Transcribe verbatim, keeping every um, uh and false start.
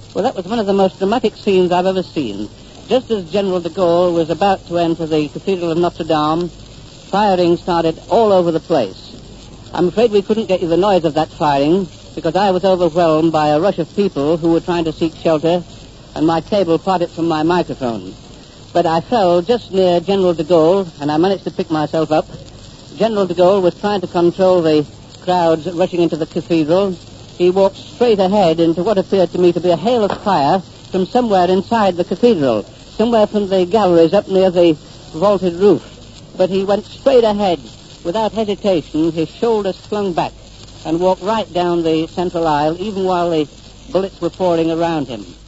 Well, that was one of the most dramatic scenes I've ever seen. Just as General de Gaulle was about to enter the Cathedral of Notre Dame, firing started all over the place. I'm afraid we couldn't get you the noise of that firing because I was overwhelmed by a rush of people who were trying to seek shelter, and my table parted from my microphone. But I fell just near General de Gaulle, and I managed to pick myself up. General de Gaulle was trying to control the crowds rushing into the cathedral. He walked straight ahead into what appeared to me to be a hail of fire from somewhere inside the cathedral, somewhere from the galleries up near the vaulted roof. But he went straight ahead without hesitation, his shoulders flung back, and walked right down the central aisle, even while the bullets were pouring around him.